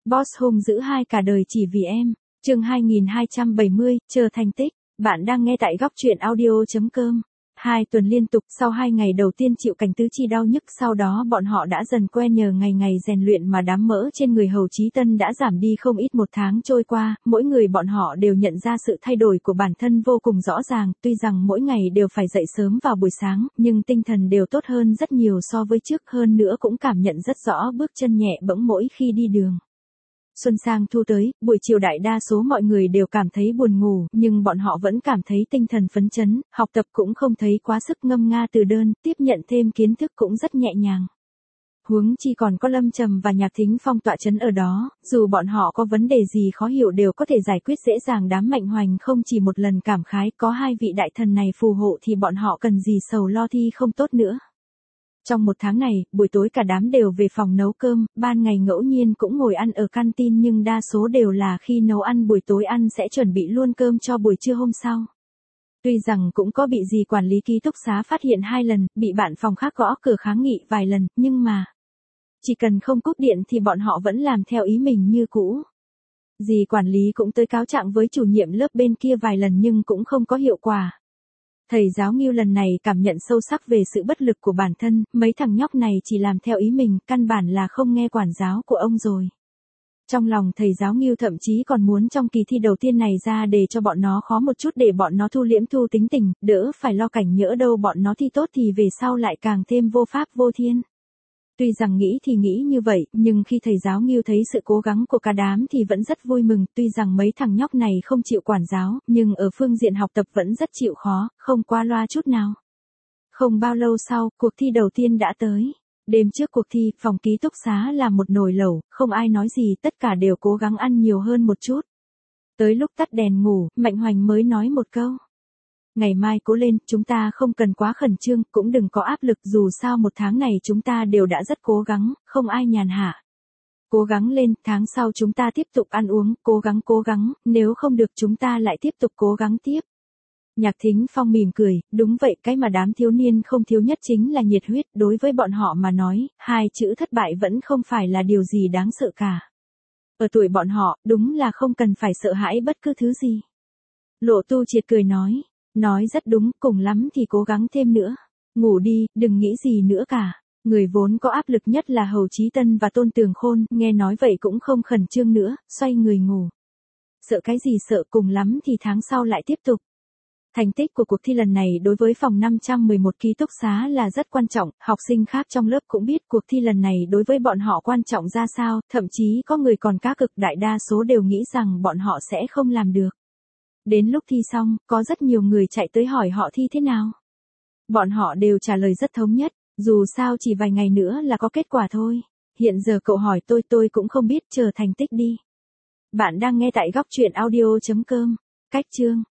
Boss hung dữ hai cả đời chỉ vì em. Chương 2270, chờ thành tích. Bạn đang nghe tại góc truyện audio.com. 2 tuần liên tục, sau 2 ngày đầu tiên chịu cảnh tứ chi đau nhức, sau đó bọn họ đã dần quen nhờ ngày ngày rèn luyện mà đám mỡ trên người Hầu Chí Tân đã giảm đi không ít. 1 tháng trôi qua, mỗi người bọn họ đều nhận ra sự thay đổi của bản thân vô cùng rõ ràng, tuy rằng mỗi ngày đều phải dậy sớm vào buổi sáng, nhưng tinh thần đều tốt hơn rất nhiều so với trước, hơn nữa cũng cảm nhận rất rõ bước chân nhẹ bẫng mỗi khi đi đường. Xuân sang thu tới, buổi chiều đại đa số mọi người đều cảm thấy buồn ngủ, nhưng bọn họ vẫn cảm thấy tinh thần phấn chấn, học tập cũng không thấy quá sức, ngâm nga từ đơn, tiếp nhận thêm kiến thức cũng rất nhẹ nhàng. Huống chi còn có Lâm Trầm và Nhạc Thính Phong tọa chấn ở đó, dù bọn họ có vấn đề gì khó hiểu đều có thể giải quyết dễ dàng. Đám Mạnh Hoành không chỉ một lần cảm khái, có 2 vị đại thần này phù hộ thì bọn họ cần gì sầu lo thi không tốt nữa. Trong 1 tháng này, buổi tối cả đám đều về phòng nấu cơm, ban ngày ngẫu nhiên cũng ngồi ăn ở canteen, nhưng đa số đều là khi nấu ăn buổi tối ăn sẽ chuẩn bị luôn cơm cho buổi trưa hôm sau. Tuy rằng cũng có bị dì quản lý ký túc xá phát hiện 2 lần, bị bạn phòng khác gõ cửa kháng nghị vài lần, nhưng mà chỉ cần không cúp điện thì bọn họ vẫn làm theo ý mình như cũ. Dì quản lý cũng tới cáo trạng với chủ nhiệm lớp bên kia vài lần nhưng cũng không có hiệu quả. Thầy giáo Ngưu lần này cảm nhận sâu sắc về sự bất lực của bản thân, mấy thằng nhóc này chỉ làm theo ý mình, căn bản là không nghe quản giáo của ông rồi. Trong lòng thầy giáo Ngưu thậm chí còn muốn trong kỳ thi đầu tiên này ra để cho bọn nó khó một chút để bọn nó thu liễm thu tính tình, đỡ phải lo cảnh nhỡ đâu bọn nó thi tốt thì về sau lại càng thêm vô pháp vô thiên. Tuy rằng nghĩ thì nghĩ như vậy, nhưng khi thầy giáo Ngưu thấy sự cố gắng của cả đám thì vẫn rất vui mừng, tuy rằng mấy thằng nhóc này không chịu quản giáo, nhưng ở phương diện học tập vẫn rất chịu khó, không qua loa chút nào. Không bao lâu sau, cuộc thi đầu tiên đã tới. Đêm trước cuộc thi, phòng ký túc xá là một nồi lẩu, không ai nói gì, tất cả đều cố gắng ăn nhiều hơn một chút. Tới lúc tắt đèn ngủ, Mạnh Hoành mới nói một câu. Ngày mai cố lên, chúng ta không cần quá khẩn trương, cũng đừng có áp lực, dù sao 1 tháng này chúng ta đều đã rất cố gắng, không ai nhàn hạ. Cố gắng lên, tháng sau chúng ta tiếp tục ăn uống, cố gắng, nếu không được chúng ta lại tiếp tục cố gắng tiếp. Nhạc Thính Phong mỉm cười, đúng vậy, cái mà đám thiếu niên không thiếu nhất chính là nhiệt huyết, đối với bọn họ mà nói, 2 chữ thất bại vẫn không phải là điều gì đáng sợ cả. Ở tuổi bọn họ, đúng là không cần phải sợ hãi bất cứ thứ gì. Lộ Tu Triệt cười nói rất đúng, cùng lắm thì cố gắng thêm nữa. Ngủ đi, đừng nghĩ gì nữa cả. Người vốn có áp lực nhất là Hầu Chí Tân và Tôn Tường Khôn, nghe nói vậy cũng không khẩn trương nữa, xoay người ngủ. Sợ cái gì sợ, cùng lắm thì tháng sau lại tiếp tục. Thành tích của cuộc thi lần này đối với phòng 511 ký túc xá là rất quan trọng, học sinh khác trong lớp cũng biết cuộc thi lần này đối với bọn họ quan trọng ra sao, thậm chí có người còn cá cực, đại đa số đều nghĩ rằng bọn họ sẽ không làm được. Đến lúc thi xong, có rất nhiều người chạy tới hỏi họ thi thế nào. Bọn họ đều trả lời rất thống nhất, dù sao chỉ vài ngày nữa là có kết quả thôi. Hiện giờ cậu hỏi tôi cũng không biết, chờ thành tích đi. Bạn đang nghe tại góc truyện audio.com. Cách chương